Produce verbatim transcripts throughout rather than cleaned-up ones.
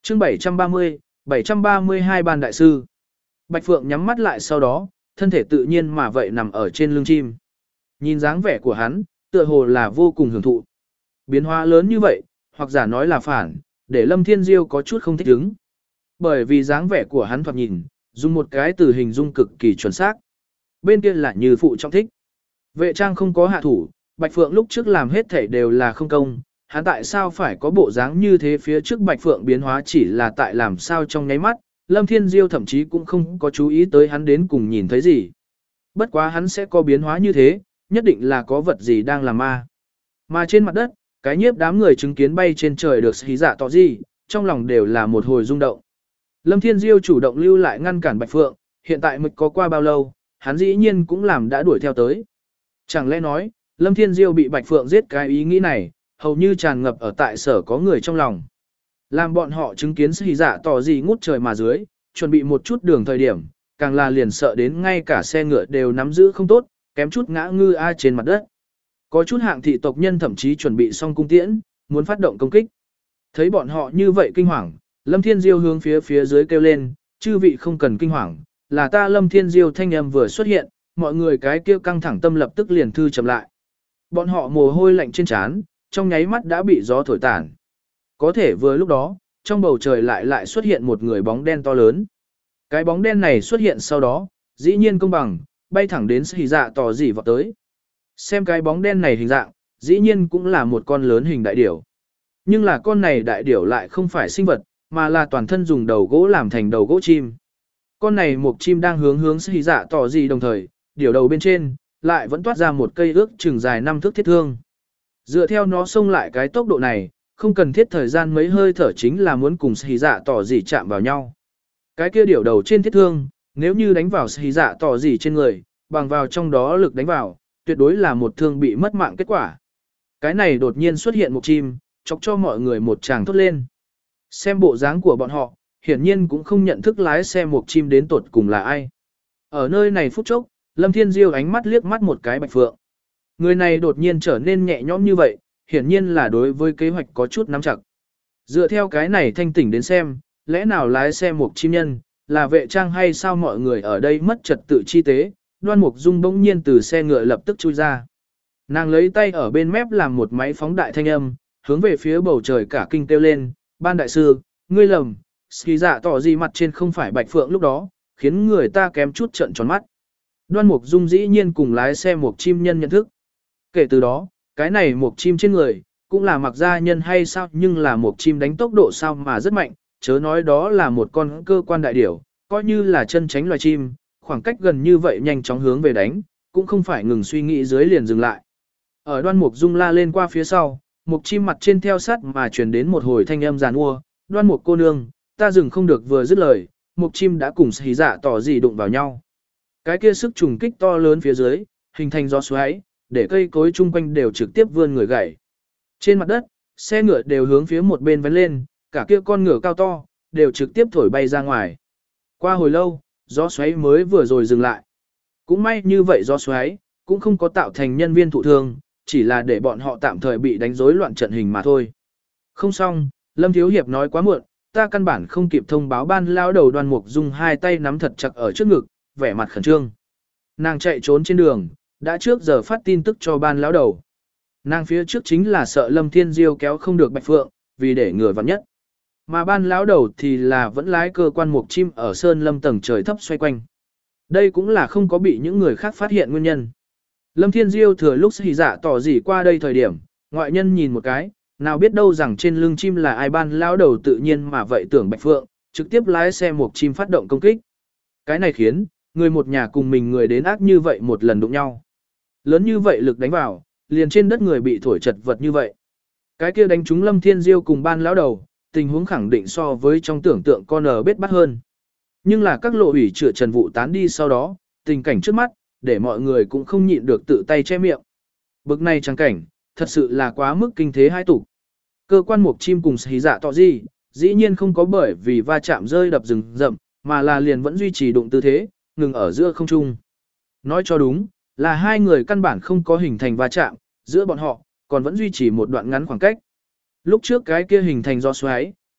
chương bảy trăm ba mươi, bảy trăm ba mươi hai ban đại sư. Bạch Phượng nhắm mắt lại sau đó, thân thể tự nhiên mà vậy nằm ở trên lưng chim. Nhìn dáng vẻ của hắn, tựa hồ là vô cùng hưởng thụ. Biến hóa lớn như vậy, hoặc giả nói là phản, để Lâm Thiên Diêu có chút không thích ứng. Bởi vì dáng vẻ của hắn thoạt nhìn, dùng một cái từ hình dung cực kỳ chuẩn xác. Bên kia là như phụ trọng thích. Vệ trang không có hạ thủ, Bạch Phượng lúc trước làm hết thảy đều là không công, hắn tại sao phải có bộ dáng như thế phía trước Bạch Phượng biến hóa chỉ là tại làm sao trong nháy mắt, Lâm Thiên Diêu thậm chí cũng không có chú ý tới hắn đến cùng nhìn thấy gì. Bất quá hắn sẽ có biến hóa như thế, nhất định là có vật gì đang làm ma. Mà trên mặt đất, cái nhiếp đám người chứng kiến bay trên trời được hí dạ tỏ gì, trong lòng đều là một hồi rung động. Lâm Thiên Diêu chủ động lưu lại ngăn cản Bạch Phượng, hiện tại mới có qua bao lâu, hắn dĩ nhiên cũng làm đã đuổi theo tới. Chẳng lẽ nói, Lâm Thiên Diêu bị Bạch Phượng giết cái ý nghĩ này, hầu như tràn ngập ở tại sở có người trong lòng. Làm bọn họ chứng kiến hí dạ tỏ gì ngút trời mà dưới, chuẩn bị một chút đường thời điểm, càng là liền sợ đến ngay cả xe ngựa đều nắm giữ không tốt, kém chút ngã ngư a trên mặt đất. Có chút hạng thị tộc nhân thậm chí chuẩn bị xong cung tiễn, muốn phát động công kích. Thấy bọn họ như vậy kinh hoàng, Lâm Thiên Diêu hướng phía phía dưới kêu lên, chư vị không cần kinh hoàng, là ta Lâm Thiên Diêu thanh âm vừa xuất hiện, mọi người cái kia căng thẳng tâm lập tức liền thư chậm lại. Bọn họ mồ hôi lạnh trên trán, trong nháy mắt đã bị gió thổi tản. Có thể vừa lúc đó, trong bầu trời lại lại xuất hiện một người bóng đen to lớn. Cái bóng đen này xuất hiện sau đó, dĩ nhiên công bằng, bay thẳng đến hí dạ tỏ gì vọt tới. Xem cái bóng đen này hình dạng, dĩ nhiên cũng là một con lớn hình đại điểu. Nhưng là con này đại điểu lại không phải sinh vật, mà là toàn thân dùng đầu gỗ làm thành đầu gỗ chim. Con này một chim đang hướng hướng hí dạ tỏ gì đồng thời, điểu đầu bên trên, lại vẫn toát ra một cây ước chừng dài năm thước thiết thương. Dựa theo nó xông lại cái tốc độ này, không cần thiết thời gian mấy hơi thở chính là muốn cùng hí dạ tỏ gì chạm vào nhau. Cái kia điểu đầu trên thiết thương, nếu như đánh vào hí dạ tỏ gì trên người, bằng vào trong đó lực đánh vào, tuyệt đối là một thương bị mất mạng kết quả. Cái này đột nhiên xuất hiện một chim, chọc cho mọi người một tràng thốt lên. Xem bộ dáng của bọn họ, hiển nhiên cũng không nhận thức lái xe một chim đến tột cùng là ai. Ở nơi này phút chốc, Lâm Thiên Diêu ánh mắt liếc mắt một cái Bạch Phượng. Người này đột nhiên trở nên nhẹ nhõm như vậy, hiển nhiên là đối với kế hoạch có chút nắm chặt. Dựa theo cái này thanh tỉnh đến xem, lẽ nào lái xe một chim nhân, là vệ trang hay sao mọi người ở đây mất trật tự chi tế, Đoan Mục Dung bỗng nhiên từ xe ngựa lập tức chui ra. Nàng lấy tay ở bên mép làm một máy phóng đại thanh âm, hướng về phía bầu trời cả kinh kêu lên, ban đại sư, ngươi lầm, ski dạ tỏ gì mặt trên không phải Bạch Phượng lúc đó, khiến người ta kém chút trợn tròn mắt. Đoan Mục Dung dĩ nhiên cùng lái xe một chim nhân nhận thức. Kể từ đó, cái này một chim trên người, cũng là mặc gia nhân hay sao nhưng là một chim đánh tốc độ sao mà rất mạnh, chớ nói đó là một con cơ quan đại điểu, coi như là chân tránh loài chim, khoảng cách gần như vậy nhanh chóng hướng về đánh, cũng không phải ngừng suy nghĩ dưới liền dừng lại. Ở Đoan Mục Dung la lên qua phía sau, một chim mặt trên theo sát mà truyền đến một hồi thanh âm giàn ua, Đoan Mục cô nương, ta dừng không được vừa dứt lời, một chim đã cùng hí dạ tỏ gì đụng vào nhau. Cái kia sức trùng kích to lớn phía dưới, hình thành gió xoáy, để cây cối chung quanh đều trực tiếp vươn người gãy. Trên mặt đất, xe ngựa đều hướng phía một bên vén lên, cả kia con ngựa cao to, đều trực tiếp thổi bay ra ngoài. Qua hồi lâu, gió xoáy mới vừa rồi dừng lại. Cũng may như vậy gió xoáy, cũng không có tạo thành nhân viên thụ thương, chỉ là để bọn họ tạm thời bị đánh rối loạn trận hình mà thôi. Không xong, Lâm Thiếu Hiệp nói quá muộn, ta căn bản không kịp thông báo ban lao đầu Đoan Mục Dung hai tay nắm thật chặt ở trước ngực, vẻ mặt khẩn trương. Nàng chạy trốn trên đường, đã trước giờ phát tin tức cho ban lão đầu. Nàng phía trước chính là sợ Lâm Thiên Diêu kéo không được Bạch Phượng, vì để ngừa vặn nhất. Mà ban lão đầu thì là vẫn lái cơ quan mục chim ở sơn lâm tầng trời thấp xoay quanh. Đây cũng là không có bị những người khác phát hiện nguyên nhân. Lâm Thiên Diêu thừa lúc hí dạ tỏ gì qua đây thời điểm, ngoại nhân nhìn một cái, nào biết đâu rằng trên lưng chim là ai, ban lão đầu tự nhiên mà vậy tưởng Bạch Phượng, trực tiếp lái xe mục chim phát động công kích. Cái này khiến, người một nhà cùng mình người đến ác như vậy một lần đụng nhau. Lớn như vậy lực đánh vào, liền trên đất người bị thổi chật vật như vậy. Cái kia đánh trúng Lâm Thiên Diêu cùng ban lão đầu, tình huống khẳng định so với trong tưởng tượng con ở bết bắt hơn. Nhưng là các lộ ủy chữa trần vụ tán đi sau đó, tình cảnh trước mắt, để mọi người cũng không nhịn được tự tay che miệng. Bực này trang cảnh, thật sự là quá mức kinh thế hai tục. Cơ quan mục chim cùng hí dạ tỏ gì, dĩ nhiên không có bởi vì va chạm rơi đập rừng rậm, mà là liền vẫn duy trì đụng tư thế, ngừng ở giữa không trung. Nói cho đúng, là hai người căn bản không có hình thành va chạm, giữa bọn họ, còn vẫn duy trì một đoạn ngắn khoảng cách. Lúc trước cái kia hình thành gió xoáy,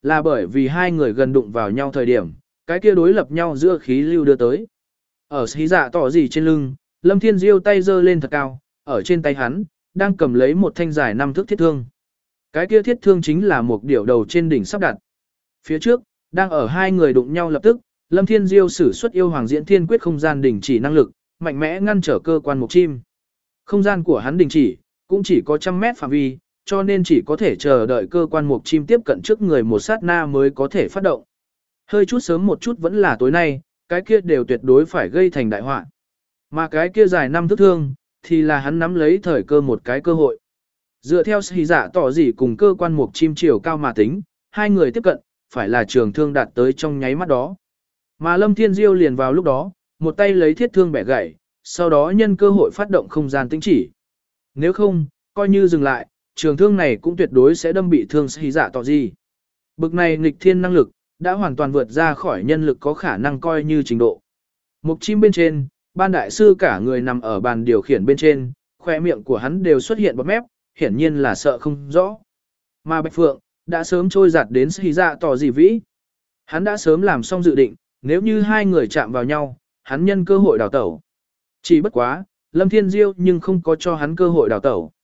là bởi vì hai người gần đụng vào nhau thời điểm, cái kia đối lập nhau giữa khí lưu đưa tới. Ở xí dạ tỏ gì trên lưng, Lâm Thiên Diêu tay giơ lên thật cao, ở trên tay hắn, đang cầm lấy một thanh dài năm thước thiết thương. Cái kia thiết thương chính là một điểu đầu trên đỉnh sắp đặt. Phía trước, đang ở hai người đụng nhau lập tức, Lâm Thiên Diêu sử xuất yêu hoàng diễn thiên quyết không gian đình chỉ năng lực, mạnh mẽ ngăn trở cơ quan mục chim. Không gian của hắn đình chỉ, cũng chỉ có trăm mét phạm vi, cho nên chỉ có thể chờ đợi cơ quan mục chim tiếp cận trước người một sát na mới có thể phát động. Hơi chút sớm một chút vẫn là tối nay, cái kia đều tuyệt đối phải gây thành đại họa. Mà cái kia dài năm thước thương, thì là hắn nắm lấy thời cơ một cái cơ hội. Dựa theo sĩ dạ tỏ gì cùng cơ quan mục chim chiều cao mà tính, hai người tiếp cận, phải là trường thương đạt tới trong nháy mắt đó. Mà Lâm Thiên Diêu liền vào lúc đó, một tay lấy thiết thương bẻ gãy, sau đó nhân cơ hội phát động không gian tĩnh chỉ. Nếu không, coi như dừng lại, trường thương này cũng tuyệt đối sẽ đâm bị thương sĩ dạ tỏ gì. Bực này nghịch thiên năng lực, đã hoàn toàn vượt ra khỏi nhân lực có khả năng coi như trình độ. Mục chim bên trên, ban đại sư cả người nằm ở bàn điều khiển bên trên, khoe miệng của hắn đều xuất hiện bọt mép, hiển nhiên là sợ không rõ. Mà Bạch Phượng, đã sớm trôi giặt đến sĩ dạ tỏ gì vĩ. Hắn đã sớm làm xong dự định, nếu như hai người chạm vào nhau, hắn nhân cơ hội đào tẩu. Chỉ bất quá, Lâm Thiên Diêu nhưng không có cho hắn cơ hội đào tẩu.